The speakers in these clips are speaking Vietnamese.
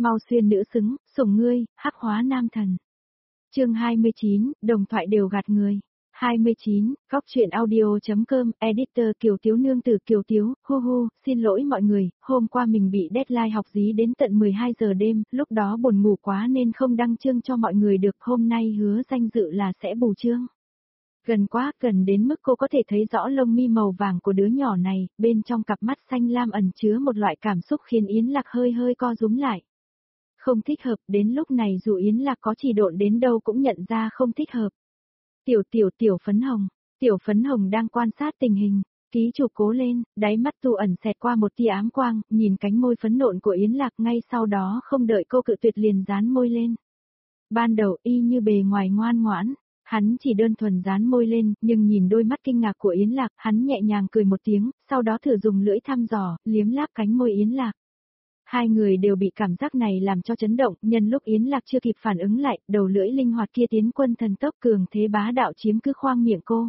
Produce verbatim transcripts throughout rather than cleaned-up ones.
Mau xuyên nữ xứng, sủng ngươi, hắc hóa nam thần. Chương hai mươi chín, đồng thoại đều gạt người. hai mươi chín, góc truyện audio.com, editor Kiều Tiếu nương tử Kiều Tiếu, hu hu, xin lỗi mọi người, hôm qua mình bị deadline học dí đến tận mười hai giờ đêm, lúc đó buồn ngủ quá nên không đăng chương cho mọi người được, hôm nay hứa danh dự là sẽ bù chương. Gần quá, gần đến mức cô có thể thấy rõ lông mi màu vàng của đứa nhỏ này, bên trong cặp mắt xanh lam ẩn chứa một loại cảm xúc khiến Yến Lạc hơi hơi co rúm lại. Không thích hợp, đến lúc này dù Yến Lạc có chỉ độn đến đâu cũng nhận ra không thích hợp. Tiểu tiểu tiểu phấn hồng, tiểu phấn hồng đang quan sát tình hình, ký chủ cố lên, đáy mắt tu ẩn xẹt qua một tia ám quang, nhìn cánh môi phấn nộn của Yến Lạc ngay sau đó không đợi cô cự tuyệt liền dán môi lên. Ban đầu y như bề ngoài ngoan ngoãn, hắn chỉ đơn thuần dán môi lên, nhưng nhìn đôi mắt kinh ngạc của Yến Lạc, hắn nhẹ nhàng cười một tiếng, sau đó thử dùng lưỡi thăm dò, liếm láp cánh môi Yến Lạc. Hai người đều bị cảm giác này làm cho chấn động, nhân lúc Yến Lạc chưa kịp phản ứng lại, đầu lưỡi linh hoạt kia tiến quân thần tốc cường thế bá đạo chiếm cứ khoang miệng cô.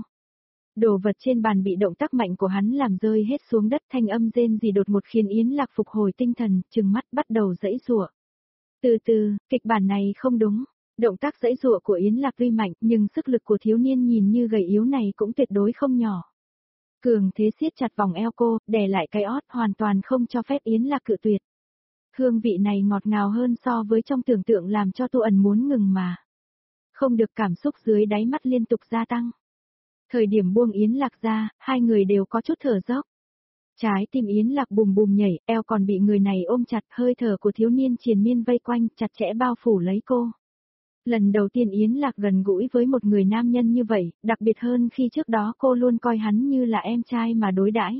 Đồ vật trên bàn bị động tác mạnh của hắn làm rơi hết xuống đất, thanh âm rên rỉ đột ngột khiến Yến Lạc phục hồi tinh thần, trừng mắt bắt đầu giãy giụa. Từ từ, kịch bản này không đúng. Động tác giãy giụa của Yến Lạc tuy mạnh, nhưng sức lực của thiếu niên nhìn như gầy yếu này cũng tuyệt đối không nhỏ. Cường thế siết chặt vòng eo cô, đè lại cái ót, hoàn toàn không cho phép Yến Lạc cự tuyệt. Hương vị này ngọt ngào hơn so với trong tưởng tượng làm cho Tu ẩn muốn ngừng mà. Không được, cảm xúc dưới đáy mắt liên tục gia tăng. Thời điểm buông Yến Lạc ra, hai người đều có chút thở dốc. Trái tim Yến Lạc bùm bùm nhảy, eo còn bị người này ôm chặt, hơi thở của thiếu niên triền miên vây quanh, chặt chẽ bao phủ lấy cô. Lần đầu tiên Yến Lạc gần gũi với một người nam nhân như vậy, đặc biệt hơn khi trước đó cô luôn coi hắn như là em trai mà đối đãi.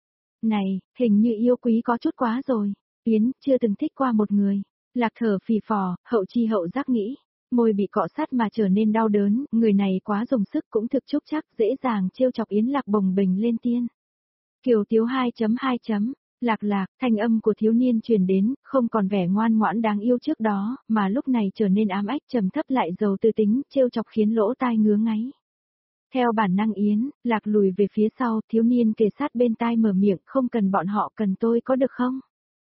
Này, hình như yêu quý có chút quá rồi. Yến, chưa từng thích qua một người. Lạc thở phì phò, hậu chi hậu giác nghĩ. Môi bị cọ sát mà trở nên đau đớn, người này quá dùng sức cũng thực chúc chắc, dễ dàng trêu chọc Yến Lạc bồng bềnh lên tiên. Kiều Tiếu hai chấm hai chấm, Lạc Lạc, thanh âm của thiếu niên truyền đến, không còn vẻ ngoan ngoãn đáng yêu trước đó, mà lúc này trở nên ám ách trầm thấp lại giàu tư tính, trêu chọc khiến lỗ tai ngứa ngáy. Theo bản năng Yến, Lạc lùi về phía sau, thiếu niên kề sát bên tai mở miệng, không cần bọn họ, cần tôi có được không?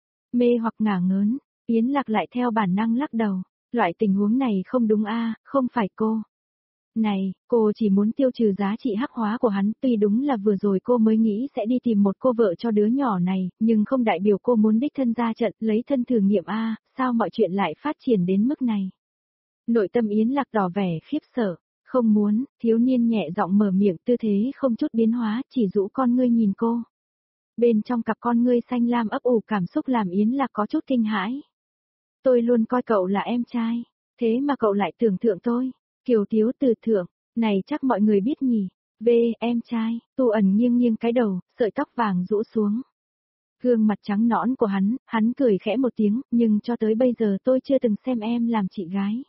Mê hoặc ngả ngớn, Yến Lạc lại theo bản năng lắc đầu, loại tình huống này không đúng a, không phải cô. Này, cô chỉ muốn tiêu trừ giá trị hắc hóa của hắn, tuy đúng là vừa rồi cô mới nghĩ sẽ đi tìm một cô vợ cho đứa nhỏ này, nhưng không đại biểu cô muốn đích thân ra trận, lấy thân thử nghiệm a, sao mọi chuyện lại phát triển đến mức này. Nội tâm Yến Lạc tỏ vẻ khiếp sợ, không muốn, thiếu niên nhẹ giọng mở miệng, tư thế không chút biến hóa, chỉ rũ con ngươi nhìn cô. Bên trong cặp con ngươi xanh lam ấp ủ cảm xúc làm Yến Lạc có chút kinh hãi. Tôi luôn coi cậu là em trai, thế mà cậu lại tưởng thượng tôi. Kiều Tiếu từ thượng, này chắc mọi người biết nhỉ. V, em trai, Tu ẩn nghiêng nghiêng cái đầu, sợi tóc vàng rũ xuống. Gương mặt trắng nõn của hắn, hắn cười khẽ một tiếng, nhưng cho tới bây giờ tôi chưa từng xem em làm chị gái.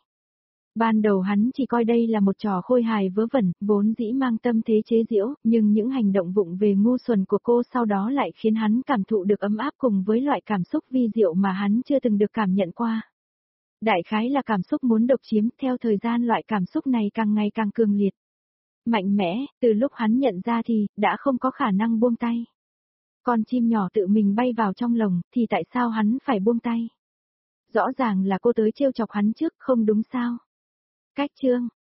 Ban đầu hắn chỉ coi đây là một trò khôi hài vớ vẩn, vốn dĩ mang tâm thế chế giễu, nhưng những hành động vụng về ngu xuẩn của cô sau đó lại khiến hắn cảm thụ được ấm áp cùng với loại cảm xúc vi diệu mà hắn chưa từng được cảm nhận qua. Đại khái là cảm xúc muốn độc chiếm, theo thời gian loại cảm xúc này càng ngày càng cường liệt. Mạnh mẽ, từ lúc hắn nhận ra thì, đã không có khả năng buông tay. Con chim nhỏ tự mình bay vào trong lồng, thì tại sao hắn phải buông tay? Rõ ràng là cô tới trêu chọc hắn trước, không đúng sao? Cách chương,